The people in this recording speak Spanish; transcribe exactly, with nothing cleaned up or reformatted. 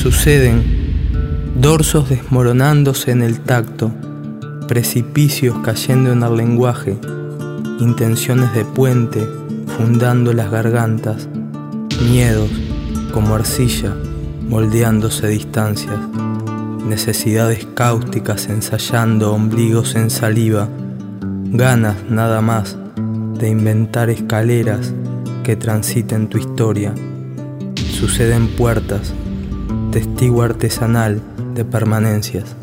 Suceden dorsos desmoronándose en el tacto, precipicios cayendo en el lenguaje, intenciones de puente fundando las gargantas, miedos como arcilla moldeándose distancias, necesidades cáusticas ensayando ombligos en saliva, ganas nada más de inventar escaleras que transiten tu historia. Suceden puertas, testigo artesanal de permanencias.